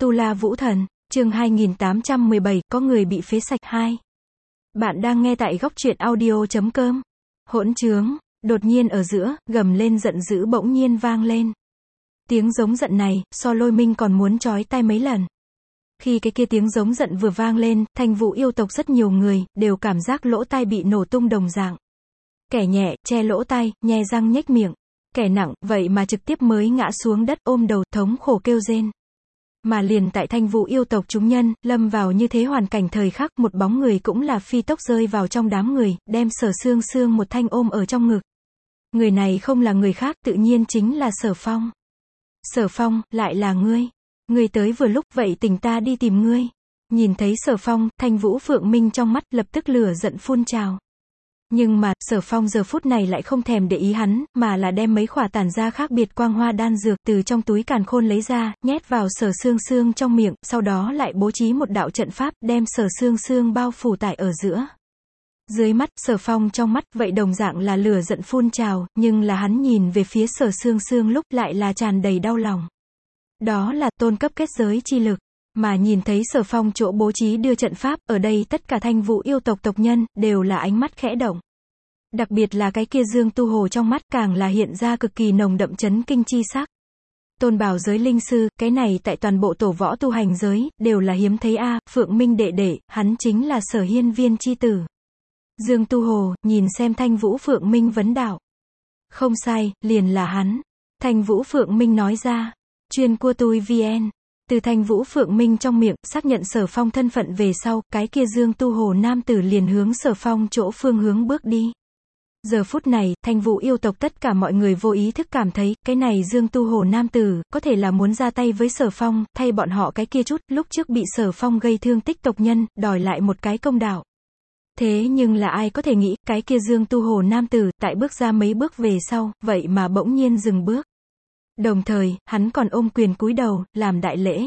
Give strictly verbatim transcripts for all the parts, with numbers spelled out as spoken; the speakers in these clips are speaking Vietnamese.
Tu La Vũ Thần, chương hai nghìn tám trăm mười bảy, có người bị phế sạch hai. Bạn đang nghe tại góc truyện audio chấm com. Hỗn trướng, đột nhiên ở giữa, gầm lên giận dữ bỗng nhiên vang lên. Tiếng giống giận này, so Lôi Minh còn muốn chói tai mấy lần. Khi cái kia tiếng giống giận vừa vang lên, Thanh Vũ yêu tộc rất nhiều người, đều cảm giác lỗ tai bị nổ tung đồng dạng. Kẻ nhẹ, che lỗ tai, nhe răng nhếch miệng. Kẻ nặng, vậy mà trực tiếp mới ngã xuống đất ôm đầu, thống khổ kêu rên. Mà liền tại Thanh Vũ yêu tộc chúng nhân, lâm vào như thế hoàn cảnh thời khắc, một bóng người cũng là phi tốc rơi vào trong đám người, đem Sở Sương Sương một thanh ôm ở trong ngực. Người này không là người khác, tự nhiên chính là Sở Phong. Sở Phong, lại là ngươi. Ngươi tới vừa lúc, vậy tình ta đi tìm ngươi. Nhìn thấy Sở Phong, Thanh Vũ Phượng Minh trong mắt lập tức lửa giận phun trào. Nhưng mà, Sở Phong giờ phút này lại không thèm để ý hắn, mà là đem mấy khỏa tản ra khác biệt quang hoa đan dược từ trong túi càn khôn lấy ra, nhét vào Sở Sương Sương trong miệng, sau đó lại bố trí một đạo trận pháp, đem Sở Sương Sương bao phủ tại ở giữa. Dưới mắt, Sở Phong trong mắt, vậy đồng dạng là lửa giận phun trào, nhưng là hắn nhìn về phía Sở Sương Sương lúc lại là tràn đầy đau lòng. Đó là tôn cấp kết giới chi lực. Mà nhìn thấy Sở Phong chỗ bố trí đưa trận pháp, ở đây tất cả Thanh Vũ yêu tộc tộc nhân, đều là ánh mắt khẽ động. Đặc biệt là cái kia Dương Tu Hồ trong mắt càng là hiện ra cực kỳ nồng đậm chấn kinh chi sắc. Tôn bảo giới linh sư, cái này tại toàn bộ tổ võ tu hành giới, đều là hiếm thấy a. Phượng Minh đệ đệ, hắn chính là Sở Hiên Viên chi tử. Dương Tu Hồ, nhìn xem Thanh Vũ Phượng Minh vấn đạo. Không sai, liền là hắn. Thanh Vũ Phượng Minh nói ra. Chuyên cua tui vn. Từ Thanh Vũ Phượng Minh trong miệng, xác nhận Sở Phong thân phận về sau, cái kia Dương Tu Hồ nam tử liền hướng Sở Phong chỗ phương hướng bước đi. Giờ phút này, Thanh Vũ yêu tộc tất cả mọi người vô ý thức cảm thấy, cái này Dương Tu Hồ nam tử, có thể là muốn ra tay với Sở Phong, thay bọn họ cái kia chút, lúc trước bị Sở Phong gây thương tích tộc nhân, đòi lại một cái công đạo. Thế nhưng là ai có thể nghĩ, cái kia Dương Tu Hồ nam tử, tại bước ra mấy bước về sau, vậy mà bỗng nhiên dừng bước. Đồng thời, hắn còn ôm quyền cúi đầu, làm đại lễ.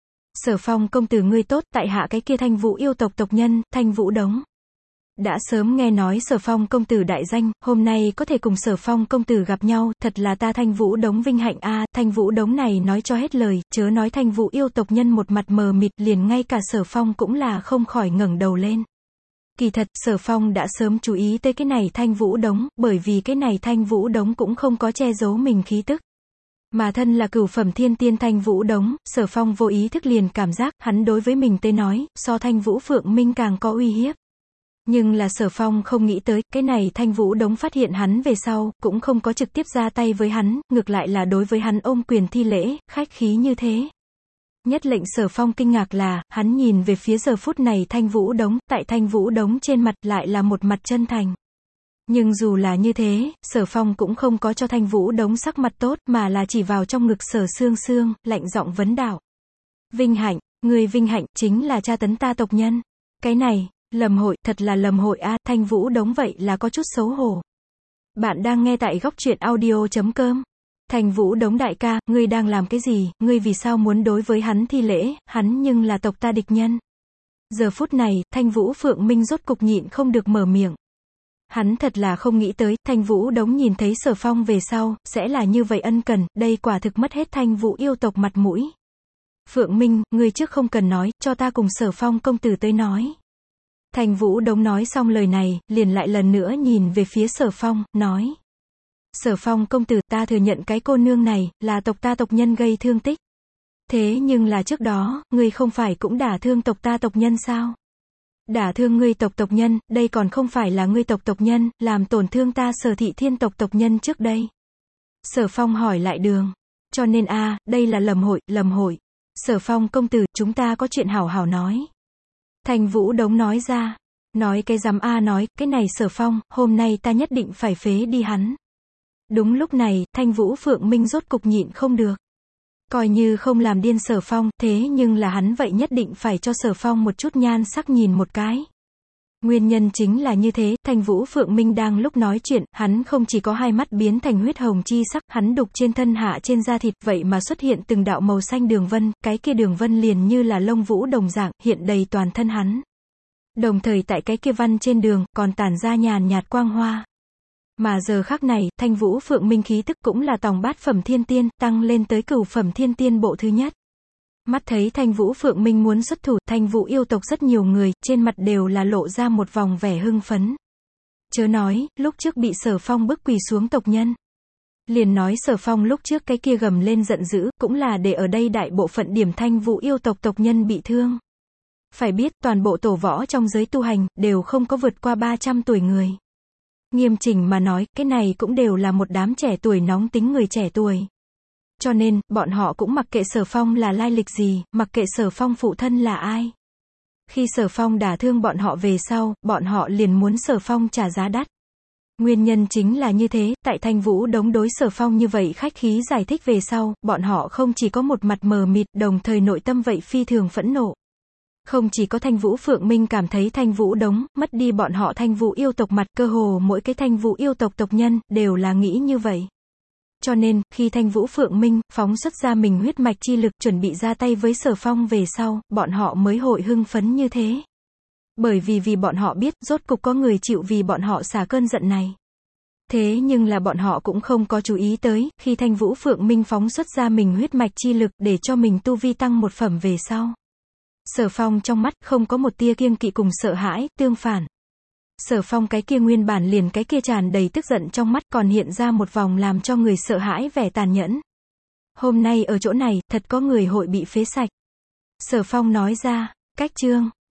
Sở Phong công tử ngươi tốt, tại hạ cái kia Thanh Vũ yêu tộc tộc nhân, Thanh Vũ Đống. Đã sớm nghe nói Sở Phong công tử đại danh, hôm nay có thể cùng Sở Phong công tử gặp nhau, thật là ta Thanh Vũ Đống vinh hạnh a. Thanh Vũ Đống này nói cho hết lời, chớ nói Thanh Vũ yêu tộc nhân một mặt mờ mịt, liền ngay cả Sở Phong cũng là không khỏi ngẩng đầu lên. Kỳ thật, Sở Phong đã sớm chú ý tới cái này Thanh Vũ Đống, bởi vì cái này Thanh Vũ Đống cũng không có che giấu mình khí tức. Mà thân là cửu phẩm thiên tiên Thanh Vũ Đống, Sở Phong vô ý thức liền cảm giác, hắn đối với mình tới nói, so Thanh Vũ Phượng Minh càng có uy hiếp. Nhưng là Sở Phong không nghĩ tới, cái này Thanh Vũ Đống phát hiện hắn về sau, cũng không có trực tiếp ra tay với hắn, ngược lại là đối với hắn ôm quyền thi lễ, khách khí như thế. Nhất lệnh Sở Phong kinh ngạc là, hắn nhìn về phía giờ phút này Thanh Vũ Đống, tại Thanh Vũ Đống trên mặt lại là một mặt chân thành. Nhưng dù là như thế, Sở Phong cũng không có cho Thanh Vũ Đống sắc mặt tốt, mà là chỉ vào trong ngực Sở Sương Sương, lạnh giọng vấn đạo. Vinh hạnh, người vinh hạnh, chính là tra tấn ta tộc nhân. Cái này, lầm hội, thật là lầm hội a. Thanh Vũ Đống vậy là có chút xấu hổ. Bạn đang nghe tại góc truyện audio chấm com. Thanh Vũ Đống đại ca, ngươi đang làm cái gì, ngươi vì sao muốn đối với hắn thi lễ, hắn nhưng là tộc ta địch nhân. Giờ phút này, Thanh Vũ Phượng Minh rốt cục nhịn không được mở miệng. Hắn thật là không nghĩ tới, Thanh Vũ Đống nhìn thấy Sở Phong về sau, sẽ là như vậy ân cần, đây quả thực mất hết Thanh Vũ yêu tộc mặt mũi. Phượng Minh, ngươi trước không cần nói, cho ta cùng Sở Phong công tử tới nói. Thanh Vũ Đống nói xong lời này, liền lại lần nữa nhìn về phía Sở Phong, nói. Sở Phong công tử, ta thừa nhận cái cô nương này, là tộc ta tộc nhân gây thương tích. Thế nhưng là trước đó, ngươi không phải cũng đả thương tộc ta tộc nhân sao? Đả thương ngươi tộc tộc nhân, đây còn không phải là ngươi tộc tộc nhân, làm tổn thương ta Sở thị thiên tộc tộc nhân trước đây. Sở Phong hỏi lại đường. Cho nên a, đây là lầm hội, lầm hội. Sở Phong công tử, chúng ta có chuyện hảo hảo nói. Thanh Vũ Đống nói ra. Nói cái dám a nói, cái này Sở Phong, hôm nay ta nhất định phải phế đi hắn. Đúng lúc này, Thanh Vũ Phượng Minh rốt cục nhịn không được. Coi như không làm điên Sở Phong, thế nhưng là hắn vậy nhất định phải cho Sở Phong một chút nhan sắc nhìn một cái. Nguyên nhân chính là như thế, Thanh Vũ Phượng Minh đang lúc nói chuyện, hắn không chỉ có hai mắt biến thành huyết hồng chi sắc, hắn đục trên thân hạ trên da thịt, vậy mà xuất hiện từng đạo màu xanh đường vân, cái kia đường vân liền như là lông vũ đồng dạng, hiện đầy toàn thân hắn. Đồng thời tại cái kia văn trên đường, còn tản ra nhàn nhạt quang hoa. Mà giờ khắc này, Thanh Vũ Phượng Minh khí tức cũng là tòng bát phẩm thiên tiên, tăng lên tới cửu phẩm thiên tiên bộ thứ nhất. Mắt thấy Thanh Vũ Phượng Minh muốn xuất thủ, Thanh Vũ yêu tộc rất nhiều người, trên mặt đều là lộ ra một vòng vẻ hưng phấn. Chớ nói, lúc trước bị Sở Phong bức quỳ xuống tộc nhân. Liền nói Sở Phong lúc trước cái kia gầm lên giận dữ, cũng là để ở đây đại bộ phận điểm Thanh Vũ yêu tộc tộc nhân bị thương. Phải biết, toàn bộ tổ võ trong giới tu hành, đều không có vượt qua ba trăm tuổi người. Nghiêm chỉnh mà nói, cái này cũng đều là một đám trẻ tuổi nóng tính người trẻ tuổi. Cho nên, bọn họ cũng mặc kệ Sở Phong là lai lịch gì, mặc kệ Sở Phong phụ thân là ai. Khi Sở Phong đả thương bọn họ về sau, bọn họ liền muốn Sở Phong trả giá đắt. Nguyên nhân chính là như thế, tại Thanh Vũ Đống đối Sở Phong như vậy khách khí giải thích về sau, bọn họ không chỉ có một mặt mờ mịt, đồng thời nội tâm vậy phi thường phẫn nộ. Không chỉ có Thanh Vũ Phượng Minh cảm thấy Thanh Vũ Đống, mất đi bọn họ Thanh Vũ yêu tộc mặt, cơ hồ mỗi cái Thanh Vũ yêu tộc tộc nhân, đều là nghĩ như vậy. Cho nên, khi Thanh Vũ Phượng Minh, phóng xuất ra mình huyết mạch chi lực chuẩn bị ra tay với Sở Phong về sau, bọn họ mới hội hưng phấn như thế. Bởi vì vì bọn họ biết, rốt cục có người chịu vì bọn họ xả cơn giận này. Thế nhưng là bọn họ cũng không có chú ý tới, khi Thanh Vũ Phượng Minh phóng xuất ra mình huyết mạch chi lực để cho mình tu vi tăng một phẩm về sau. Sở Phong trong mắt không có một tia kiêng kỵ cùng sợ hãi, tương phản. Sở Phong cái kia nguyên bản liền cái kia tràn đầy tức giận trong mắt còn hiện ra một vòng làm cho người sợ hãi vẻ tàn nhẫn. Hôm nay ở chỗ này, thật có người hội bị phế sạch. Sở Phong nói ra, cách chương.